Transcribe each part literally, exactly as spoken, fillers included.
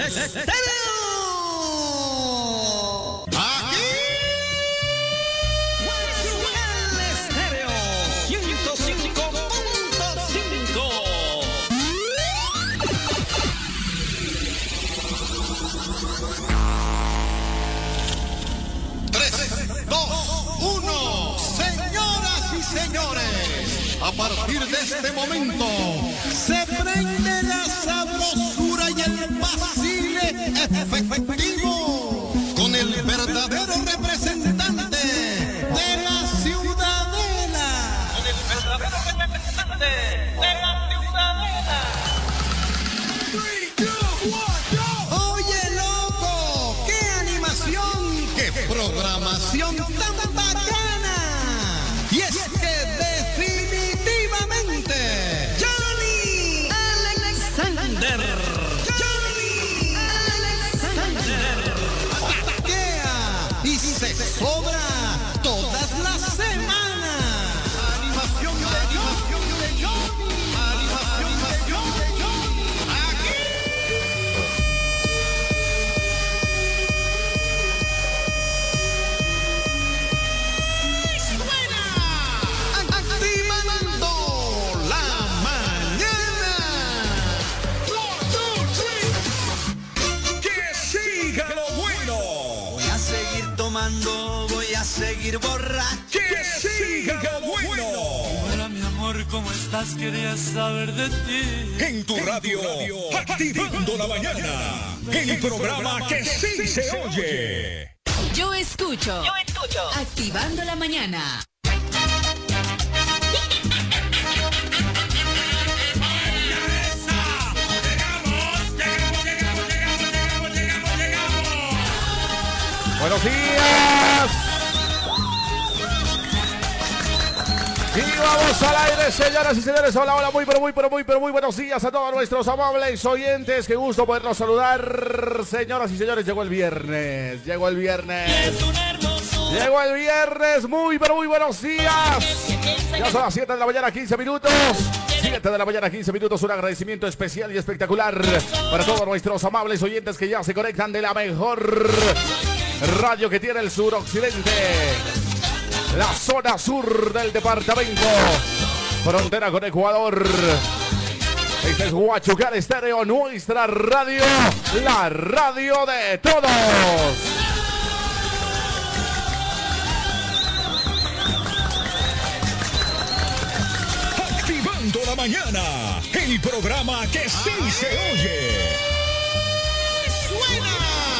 Estéreo. Aquí. Guachucal Estéreo. ciento cinco punto cinco. tres, dos, uno. Señoras y señores, a partir de este momento se prende la sabrosura y el vacile efectivo con el verdadero representante de la ciudadela. Con el verdadero representante de la ciudadela. Oye, loco, qué animación, qué programación tan bacana. Y es que definitivamente Johnny Alexander, Johnny Alexander paquea y se sobra todas las semanas. Animación de animación de Johnny, animación de Johnny, aquí. Suena activando la mañana. One, two, three. ¡Que siga lo bueno! Voy a seguir tomando, voy a seguir borracho. ¡Que siga lo bueno! Hola mi amor, ¿cómo estás? Quería saber de ti. En tu radio, activando la mañana. El programa que sí se oye. Yo escucho. Yo escucho. Activando la mañana. Buenos días. Y vamos al aire, señoras y señores. Hola, hola, muy, pero muy, pero muy, pero muy buenos días a todos nuestros amables oyentes. Qué gusto poderlos saludar. Señoras y señores, llegó el viernes. Llegó el viernes. Llegó el viernes. Muy, pero muy buenos días. Ya son las siete de la mañana, quince minutos. siete de la mañana, quince minutos. Un agradecimiento especial y espectacular para todos nuestros amables oyentes que ya se conectan de la mejor radio que tiene el suroccidente, la zona sur del departamento, frontera con Ecuador. Este es Guachucal Estéreo, nuestra radio, la radio de todos. Activando la mañana, el programa que sí se oye. ¡Suena!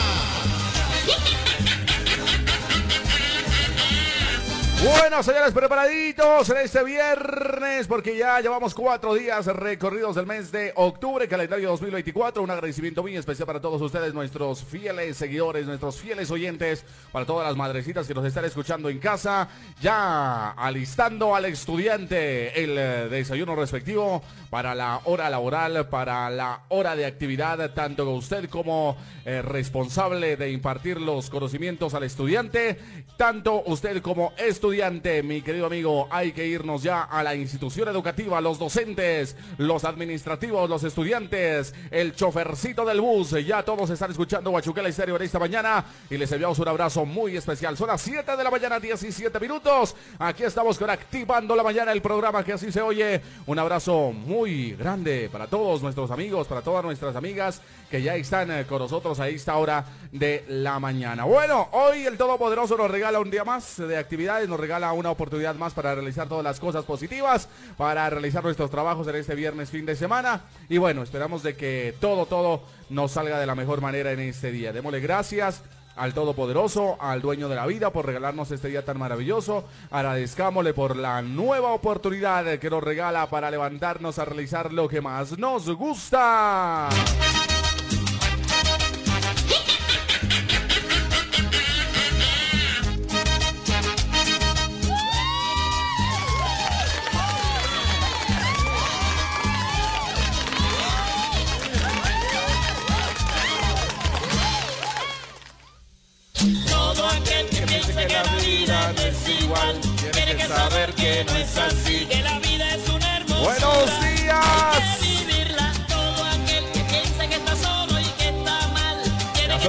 Bueno, señores, preparaditos en este viernes, porque ya llevamos cuatro días recorridos del mes de octubre, calendario dos mil veinticuatro. Un agradecimiento muy especial para todos ustedes, nuestros fieles seguidores, nuestros fieles oyentes, para todas las madrecitas que nos están escuchando en casa, ya alistando al estudiante el eh, desayuno respectivo para la hora laboral, para la hora de actividad, tanto usted como eh, responsable de impartir los conocimientos al estudiante, tanto usted como estudiante. Estudiante, mi querido amigo, hay que irnos ya a la institución educativa, los docentes, los administrativos, los estudiantes, el chofercito del bus, ya todos están escuchando Guachucal Estéreo en esta mañana y les enviamos un abrazo muy especial. Son las siete de la mañana, diecisiete minutos, aquí estamos con Activando la Mañana, el programa que así se oye. Un abrazo muy grande para todos nuestros amigos, para todas nuestras amigas que ya están con nosotros a esta hora de la mañana. Bueno, hoy el Todopoderoso nos regala un día más de actividades, nos regala una oportunidad más para realizar todas las cosas positivas, para realizar nuestros trabajos en este viernes fin de semana. Y bueno, esperamos de que todo, todo nos salga de la mejor manera en este día. Démosle gracias al Todopoderoso, al Dueño de la vida, por regalarnos este día tan maravilloso. Agradezcámosle por la nueva oportunidad que nos regala para levantarnos a realizar lo que más nos gusta. Todo aquel que piense que la vida no es igual tiene que saber que no es así, que la vida es una hermosura. Buenos días. Hay que vivirla. Todo aquel que piense que está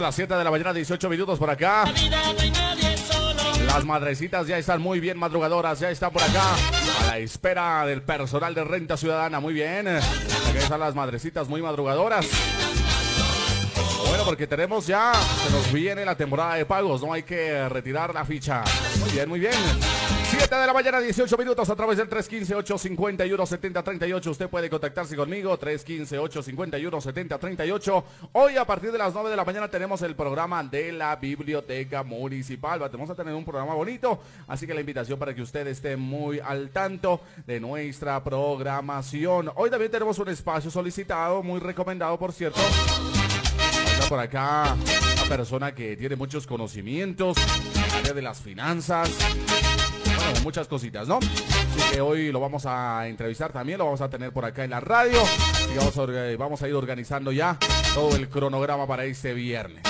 las siete de la mañana, dieciocho minutos por acá. Las madrecitas ya están muy bien madrugadoras, ya están por acá a la espera del personal de Renta Ciudadana. Muy bien, aquí están las madrecitas muy madrugadoras. Bueno, porque tenemos ya, se nos viene la temporada de pagos, no hay que retirar la ficha. Muy bien, muy bien. siete de la mañana, dieciocho minutos a través del tres uno cinco, ocho cinco uno, siete cero tres ocho. Usted puede contactarse conmigo, tres uno cinco, ocho cinco uno, siete cero tres ocho. Hoy a partir de las nueve de la mañana tenemos el programa de la Biblioteca Municipal. Vamos a tener un programa bonito, así que la invitación para que usted esté muy al tanto de nuestra programación. Hoy también tenemos un espacio solicitado, muy recomendado, por cierto. Está por acá una persona que tiene muchos conocimientos en el área de las finanzas. Bueno, de muchas cositas, ¿no? Así que hoy lo vamos a entrevistar también, lo vamos a tener por acá en la radio. Y vamos a, vamos a ir organizando ya todo el cronograma para este viernes.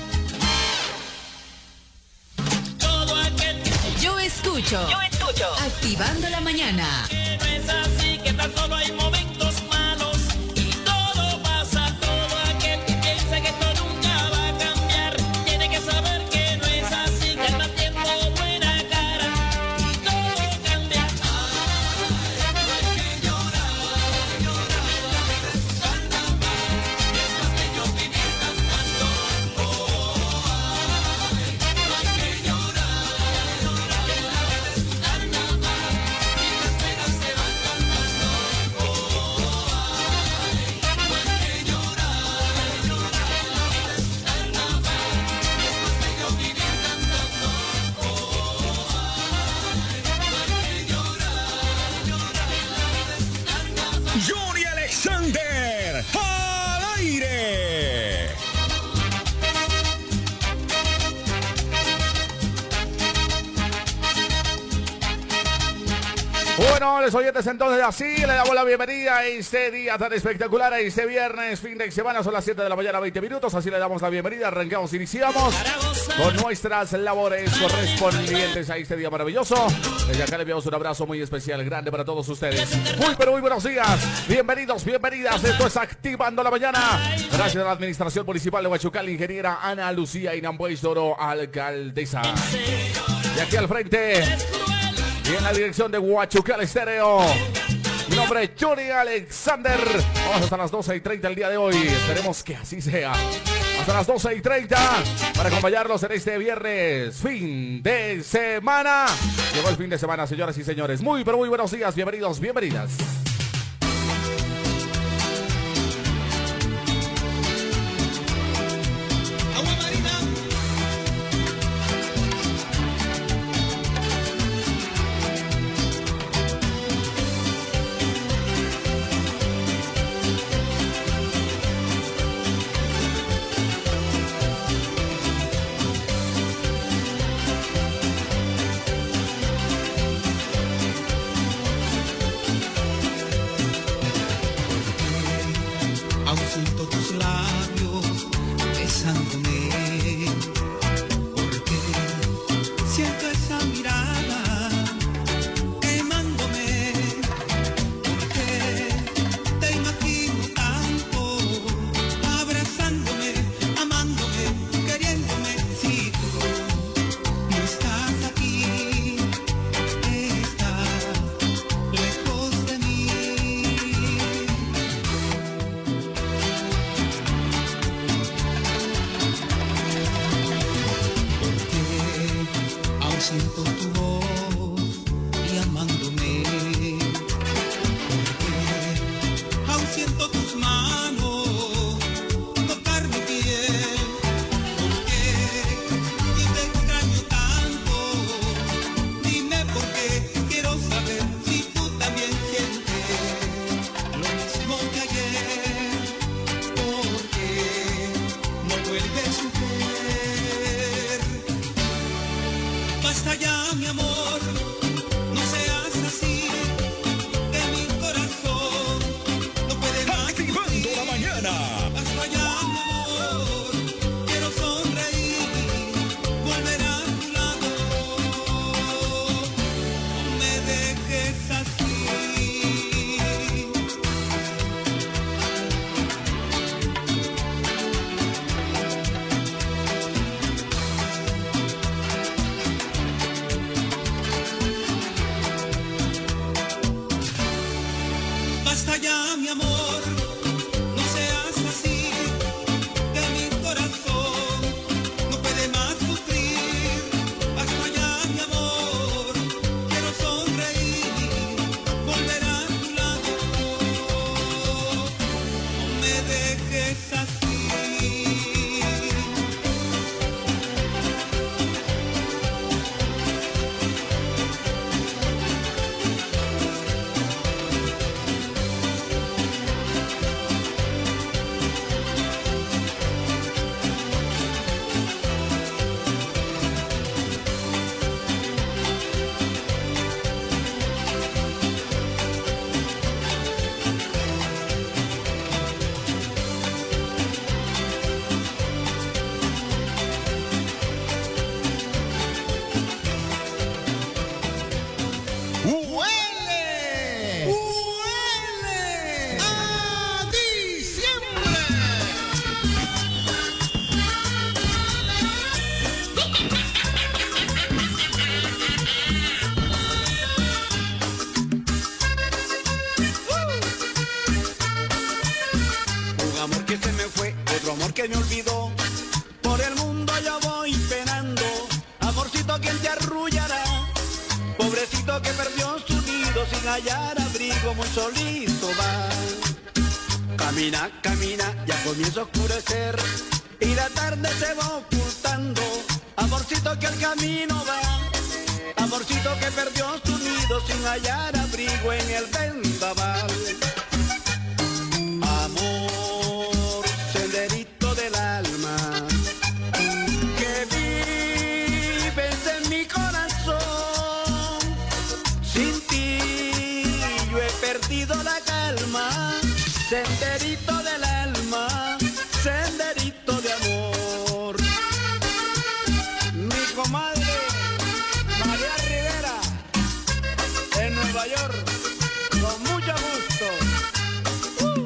Yo escucho. Yo escucho. Activando la mañana. Que no es así, que tan solo hay momentos malos y todo pasa. Todo aquel que piensa que esto nunca va a cambiar tiene que saber que no es así, que está tiempo buena cara y todo cambia. Johnny Alexander, al aire. Bueno, les oyentes, entonces así le damos la bienvenida a este día tan espectacular, a este viernes, fin de semana, son las siete de la mañana, veinte minutos, así le damos la bienvenida, arrancamos, iniciamos con nuestras labores correspondientes a este día maravilloso. Desde acá le enviamos un abrazo muy especial, grande para todos ustedes. Muy, pero muy buenos días, bienvenidos, bienvenidas, esto es Activando la Mañana. Gracias a la Administración Municipal de Huachucal, ingeniera Ana Lucía Inambuez Toro, alcaldesa. Y aquí al frente, y en la dirección de Huachucal Estéreo, mi nombre es Johnny Alexander. Vamos hasta las doce y treinta el día de hoy. Esperemos que así sea. Hasta las doce y treinta para acompañarlos en este viernes, fin de semana. Llegó el fin de semana, señoras y señores. Muy, pero muy buenos días. Bienvenidos, bienvenidas. ya, mi amor, no seas así, que mi corazón no puede más sufrir. Hasta allá, mi amor, quiero sonreír, volver a tu lado, no me dejes así. ¡Huele! ¡Huele! ¡A diciembre! Un amor que se me fue, otro amor que me olvidó. Por el mundo yo voy penando. Amorcito, ¿quién te arrullará? Pobrecito que perdió su nido sin hallar abrigo, muy solito va. Camina, camina, ya comienza a oscurecer y la tarde se va ocultando. Amorcito que al camino va, amorcito que perdió su nido sin hallar abrigo en el vendaval. Amor, senderito del alma, que vives en mi corazón. Sin ti yo he perdido la calma, senderito del alma, senderito de amor. Mi comadre María Rivera, en Nueva York, con mucho gusto. Uh.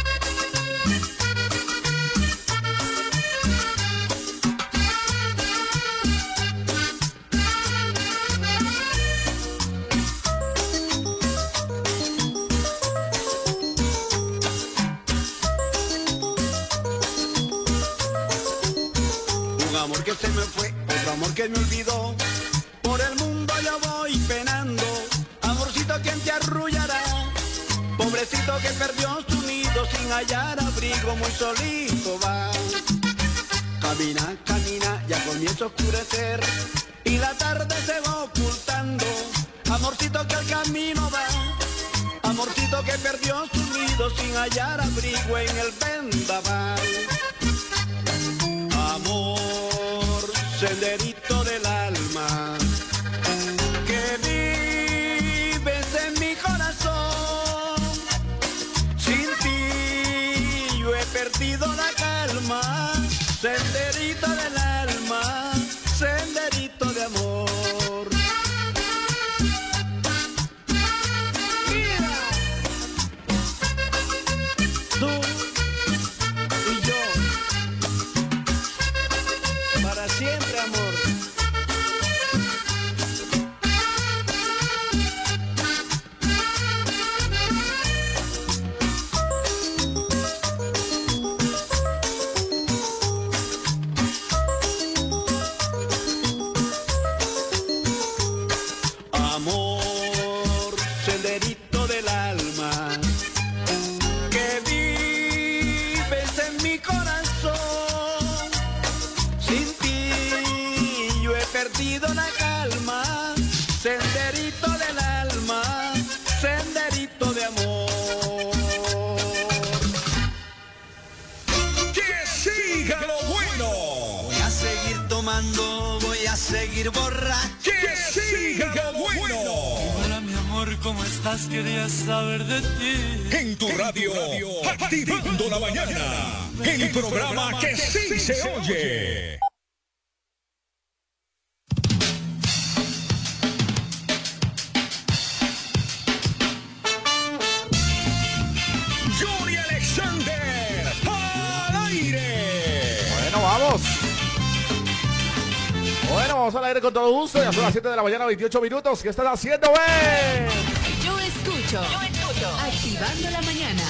Un amor que se me fue, otro amor que me olvidó. Por el mundo yo voy penando. Amorcito, ¿quién te arrullará? Pobrecito que perdió su nido sin hallar abrigo, muy solito va. Camina, camina, ya comienza a oscurecer y la tarde se va ocultando. Amorcito que al camino va, amorcito que perdió su nido sin hallar abrigo en el vendaval. Amor, senderito del alma, que vives en mi corazón. Sin ti yo he perdido la calma, senderito del alma, senderito de amor. Mira, tú y yo, para siempre, amor. Amor, senderito del alma, que vives en mi corazón. Sin ti yo he perdido la calma, senderito del alma, senderito de amor. ¡Que siga lo bueno! Voy a seguir tomando, voy a seguir borracho. ¡Que siga lo bueno! Hola mi amor, ¿cómo estás? Quería saber de ti. En tu radio, activando la mañana. El programa que sí se oye. Johnny Alexander, al aire. Bueno, vamos. Bueno, vamos al aire con todo gusto. Ya son las siete de la mañana, veintiocho minutos. ¿Qué estás haciendo, güey? Yo escucho. escucho. Yo escucho. Activando la mañana.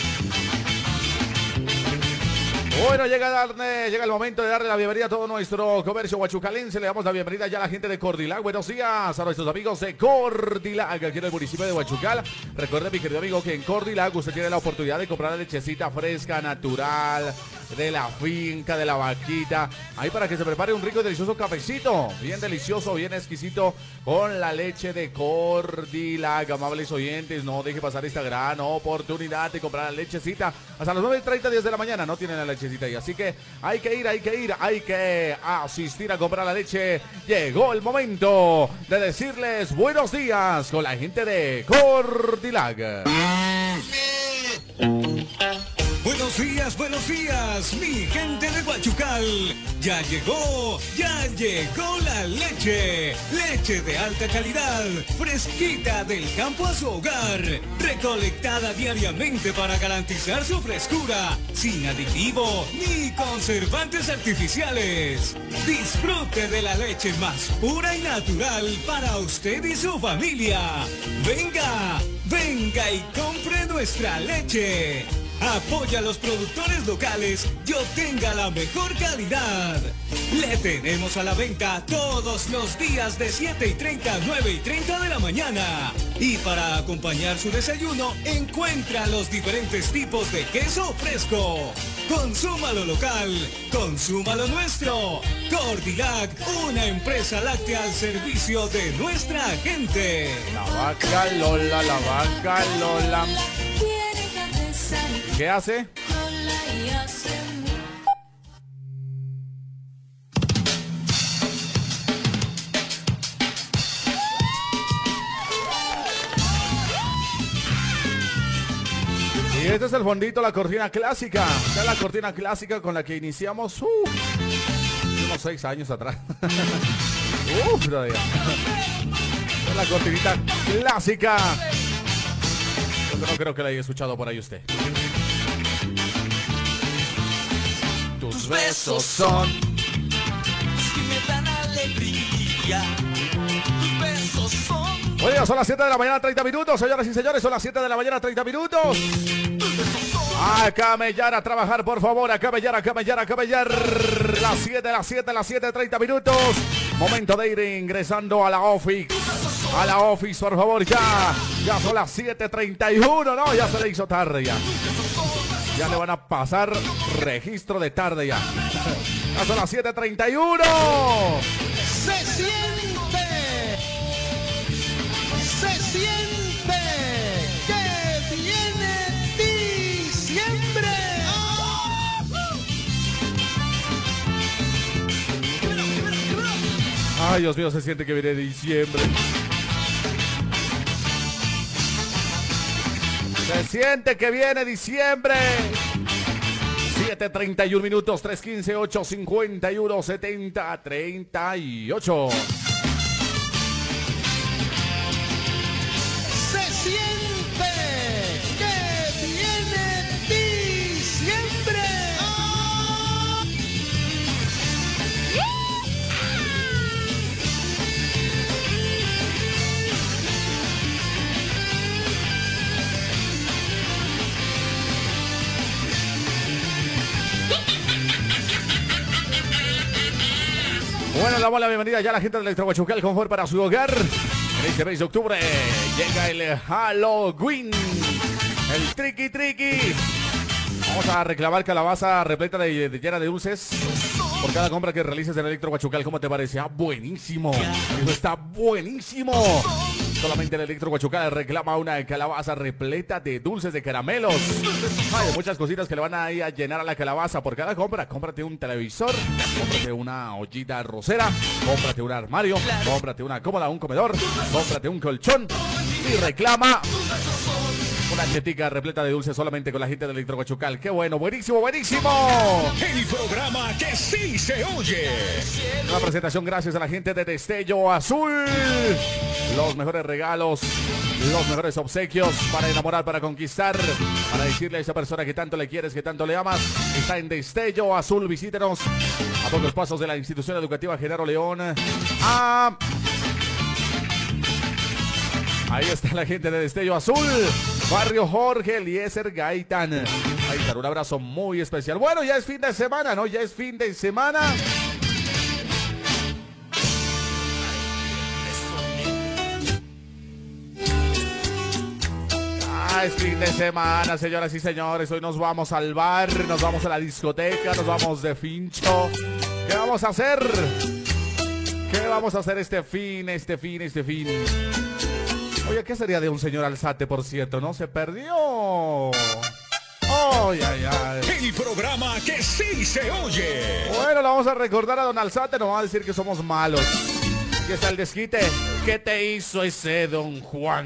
Bueno, llega, darle, llega el momento de darle la bienvenida a todo nuestro comercio huachucalense. Le damos la bienvenida ya a la gente de Cordilag. Buenos días a nuestros amigos de Cordilag, aquí en el municipio de Huachucal. Recuerde, mi querido amigo, que en Cordilag usted tiene la oportunidad de comprar la lechecita fresca, natural, de la finca, de la vaquita. Ahí para que se prepare un rico y delicioso cafecito. Bien delicioso, bien exquisito, con la leche de Cordilag. Amables oyentes, no deje pasar esta gran oportunidad de comprar la lechecita. Hasta las nueve y treinta, diez de la mañana no tienen la lechecita. Y así que hay que ir, hay que ir, hay que asistir a comprar la leche. Llegó el momento de decirles buenos días con la gente de Cordilag. Buenos días, buenos días, mi gente de Huachucal. Ya llegó, ya llegó la leche. Leche de alta calidad, fresquita del campo a su hogar. Recolectada diariamente para garantizar su frescura, sin aditivo ni conservantes artificiales. Disfrute de la leche más pura y natural para usted y su familia. Venga, venga y compre nuestra leche. Apoya a los productores locales y obtenga la mejor calidad. Le tenemos a la venta todos los días de siete y treinta a nueve y treinta de la mañana. Y para acompañar su desayuno, encuentra los diferentes tipos de queso fresco. Consúmalo local, consúmalo nuestro. Cordilag, una empresa láctea al servicio de nuestra gente. La vaca Lola, la vaca Lola. ¿Qué hace? Y este es el fondito, la cortina clásica. Esta es la cortina clásica con la que iniciamos uh, unos seis años atrás. Uf, todavía. Esta es la cortinita clásica. Yo no creo que la haya escuchado por ahí usted. Tus besos son los que me dan alegría. Tus besos son. Oye, son las siete de la mañana, treinta minutos, señoras y señores, son las siete de la mañana, treinta minutos. A camellar, a trabajar, por favor, a camellar, a camellar, a camellar. Las siete, las siete, las siete, treinta minutos. Momento de ir ingresando a la office. A la office, por favor, ya. Ya son las siete treinta y uno, ¿no? Ya se le hizo tarde ya. Ya le van a pasar registro de tarde ya. Ya son las siete treinta y uno. Se siente, se siente que viene diciembre. Ay, Dios mío, se siente que viene diciembre. Se siente que viene diciembre. siete treinta y uno minutos, tres quince, ocho cincuenta y uno, setenta, treinta y ocho. Se siente que viene diciembre. Bueno, le damos la bienvenida ya a la gente del Electrohuachucal, confort para su hogar. En este mes de octubre llega el Halloween, el triqui triqui. Vamos a reclamar calabaza repleta de, de llena de dulces por cada compra que realices en Electrohuachucal. ¿Cómo te parece? Ah, buenísimo. Eso está buenísimo. Solamente el Electrohuachucal reclama una calabaza repleta de dulces de caramelos. Hay muchas cositas que le van a ir a llenar a la calabaza por cada compra. Cómprate un televisor, cómprate una ollita arrocera, cómprate un armario, cómprate una cómoda, un comedor, cómprate un colchón y reclama una chetica repleta de dulces solamente con la gente del Electrohuachucal. ¡Qué bueno! ¡Buenísimo, buenísimo! El programa que sí se oye. Una presentación gracias a la gente de Destello Azul. Los mejores regalos, los mejores obsequios para enamorar, para conquistar, para decirle a esa persona que tanto le quieres, que tanto le amas. Está en Destello Azul. Visítenos a pocos pasos de la institución educativa Genaro León. A Ahí está la gente de Destello Azul, Barrio Jorge Eliezer Gaitán. Ahí está, un abrazo muy especial. Bueno, ya es fin de semana, ¿no? Ya es fin de semana. Ah, es fin de semana, señoras y señores. Hoy nos vamos al bar, nos vamos a la discoteca, nos vamos de fincho. ¿Qué vamos a hacer? ¿Qué vamos a hacer este fin, este fin, este fin? Oye, ¿qué sería de un señor Alzate, por cierto? ¿No? Se perdió. Ay, ay, ay. El programa que sí se oye. Bueno, le vamos a recordar a don Alzate, nos va a decir que somos malos. Aquí está el desquite. ¿Qué te hizo ese don Juan?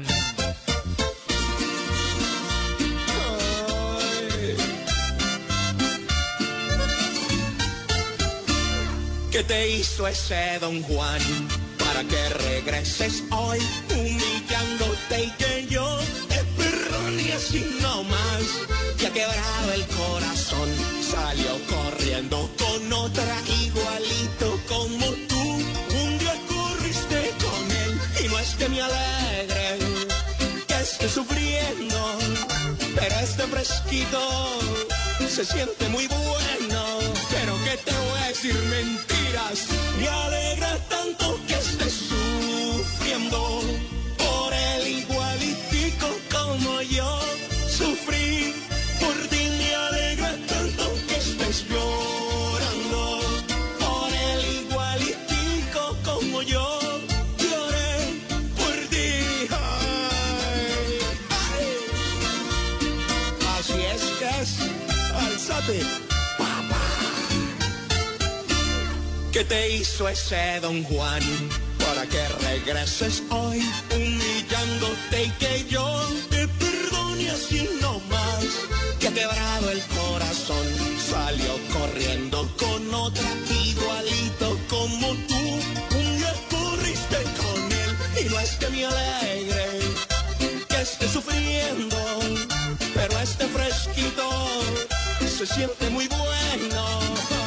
¿Qué te hizo ese don Juan para que regreses hoy humillándote y que yo te perdone así nomás? Te ha quebrado el corazón, salió corriendo con otra igualito como tú. Un día corriste con él y no es que me alegre que esté sufriendo, pero este fresquito se siente muy bueno. Pero que te voy a decir mentiras, me alegra tanto que estés sufriendo por él igualitico como yo sufrí. Por ti me alegra tanto que estés llorando por él igualitico como yo lloré por ti. Ay, ay. Así es que es, alzate. ¿Qué te hizo ese don Juan para que regreses hoy humillándote y que yo te perdone así nomás? Que ha quebrado el corazón, salió corriendo con otra igualito como tú. Un día corriste con él y no es que me alegre que esté sufriendo, pero este fresquito se siente muy bueno.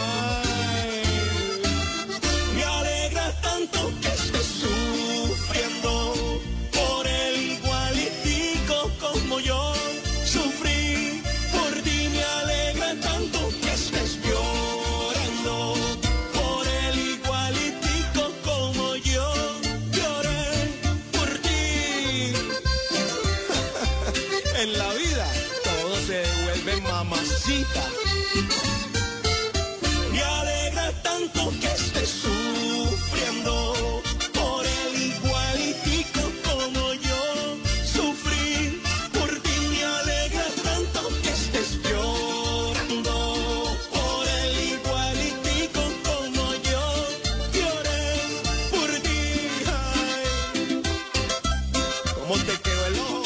Tanto que estés sufriendo por él igualitico como yo sufrí. Por ti me alegra tanto que estés llorando por él igualitico como yo lloré por ti. En la vida todo se devuelve, mamacita. Me alegra tanto que estés sufriendo por él igualitico como yo sufrí. Por ti me alegra tanto que estés llorando por él igualitico como yo lloré por ti. Ay, ¿cómo te quedó el ojo?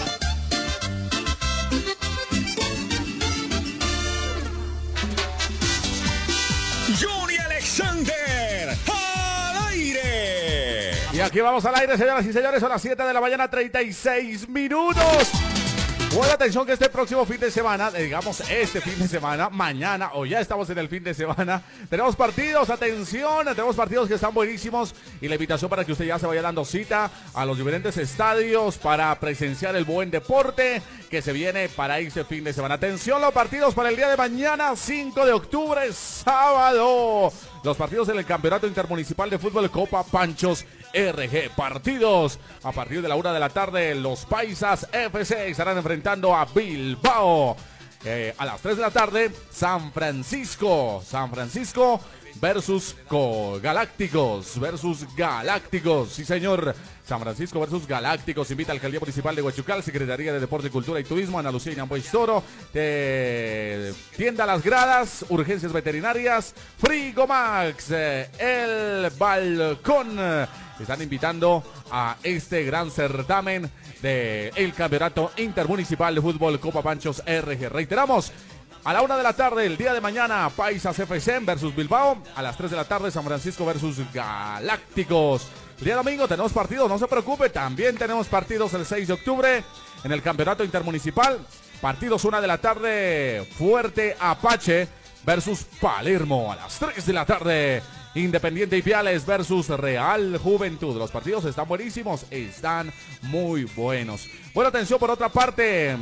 Johnny Alexander, al aire. Y aquí vamos al aire, señoras y señores, son las siete de la mañana, treinta y seis minutos. Buena atención que este próximo fin de semana, digamos este fin de semana, mañana o ya estamos en el fin de semana, tenemos partidos, atención, tenemos partidos que están buenísimos y la invitación para que usted ya se vaya dando cita a los diferentes estadios para presenciar el buen deporte que se viene para este fin de semana. Atención, los partidos para el día de mañana, cinco de octubre, sábado. Los partidos en el Campeonato Intermunicipal de Fútbol Copa Panchos R G. Partidos a partir de la una de la tarde. Los Paisas F C estarán enfrentando a Bilbao. Eh, a las tres de la tarde, San Francisco. San Francisco versus Galácticos. Versus Galácticos. Sí, señor. San Francisco versus Galácticos. Invita a Alcaldía Municipal de Huachucal, Secretaría de Deporte, Cultura y Turismo, Ana Lucía Ñambois Toro, eh, Tienda Las Gradas, Urgencias Veterinarias, Frigomax, eh, El Balcón. Están invitando a este gran certamen del Campeonato Intermunicipal de Fútbol Copa Panchos R G. Reiteramos, a la una de la tarde, el día de mañana, Paisas F C versus Bilbao. A las tres de la tarde, San Francisco versus Galácticos. El día domingo tenemos partidos, no se preocupe, también tenemos partidos el seis de octubre en el Campeonato Intermunicipal. Partidos una de la tarde, Fuerte Apache versus Palermo. A las tres de la tarde, Independiente Ipiales versus Real Juventud. Los partidos están buenísimos, están muy buenos. Bueno, atención, por otra parte,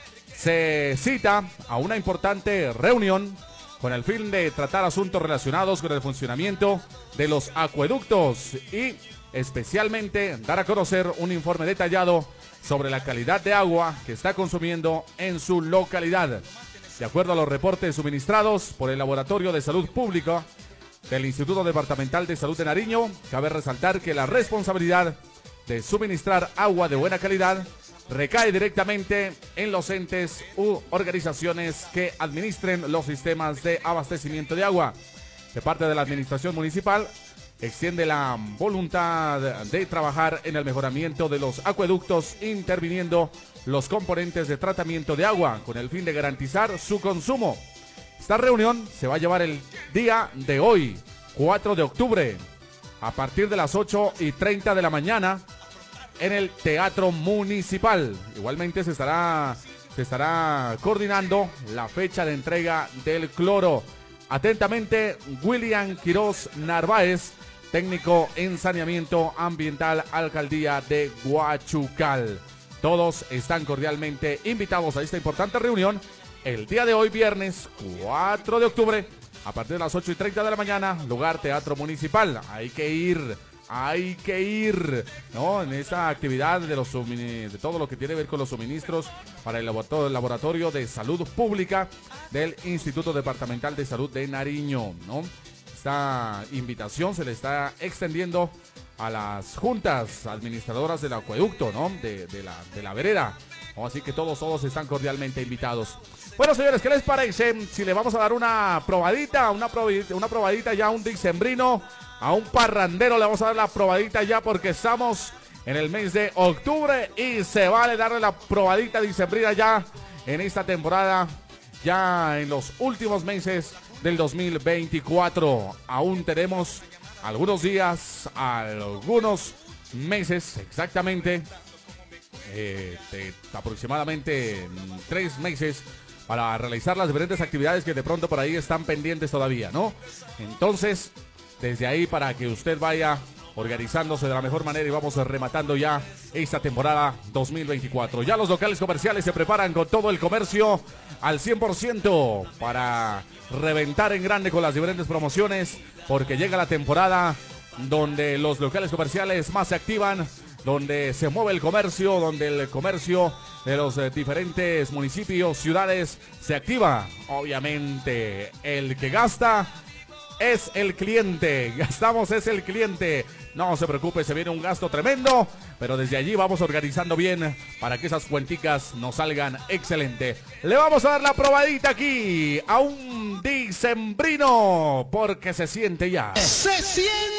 se cita a una importante reunión con el fin de tratar asuntos relacionados con el funcionamiento de los acueductos y especialmente dar a conocer un informe detallado sobre la calidad de agua que está consumiendo en su localidad. De acuerdo a los reportes suministrados por el Laboratorio de Salud Pública del Instituto Departamental de Salud de Nariño, cabe resaltar que la responsabilidad de suministrar agua de buena calidad recae directamente en los entes u organizaciones que administren los sistemas de abastecimiento de agua. De parte de la administración municipal, extiende la voluntad de trabajar en el mejoramiento de los acueductos, interviniendo los componentes de tratamiento de agua con el fin de garantizar su consumo. Esta reunión se va a llevar el día de hoy, cuatro de octubre, a partir de las ocho y treinta de la mañana en el Teatro Municipal. Igualmente se estará, se estará coordinando la fecha de entrega del cloro. Atentamente, William Quiroz Narváez, técnico en saneamiento ambiental, Alcaldía de Huachucal. Todos están cordialmente invitados a esta importante reunión el día de hoy, viernes cuatro de octubre, a partir de las ocho y treinta de la mañana, lugar Teatro Municipal. Hay que ir, hay que ir, ¿no? En esta actividad de, los de todo lo que tiene que ver con los suministros para el Laboratorio de Salud Pública del Instituto Departamental de Salud de Nariño, ¿no? Esta invitación se le está extendiendo a las juntas administradoras del acueducto, ¿no? De, de, la, de la vereda. ¿No? Así que todos, todos están cordialmente invitados. Bueno, señores, ¿qué les parece si le vamos a dar una probadita, una probadita, una probadita ya a un dicembrino, a un parrandero? Le vamos a dar la probadita ya porque estamos en el mes de octubre y se vale darle la probadita dicembrina ya en esta temporada, ya en los últimos meses del dos mil veinticuatro. Aún tenemos algunos días, algunos meses, exactamente, eh, de aproximadamente tres meses para realizar las diferentes actividades que de pronto por ahí están pendientes todavía, ¿no? Entonces, desde ahí para que usted vaya organizándose de la mejor manera y vamos rematando ya esta temporada dos mil veinticuatro. Ya los locales comerciales se preparan con todo el comercio al cien por ciento para reventar en grande con las diferentes promociones, porque llega la temporada donde los locales comerciales más se activan, donde se mueve el comercio, donde el comercio de los eh, diferentes municipios, ciudades se activa. Obviamente, el que gasta es el cliente, gastamos es el cliente. No se preocupe, se viene un gasto tremendo, pero desde allí vamos organizando bien para que esas cuenticas nos salgan excelente. Le vamos a dar la probadita aquí a un dicembrino, porque se siente ya. Se siente.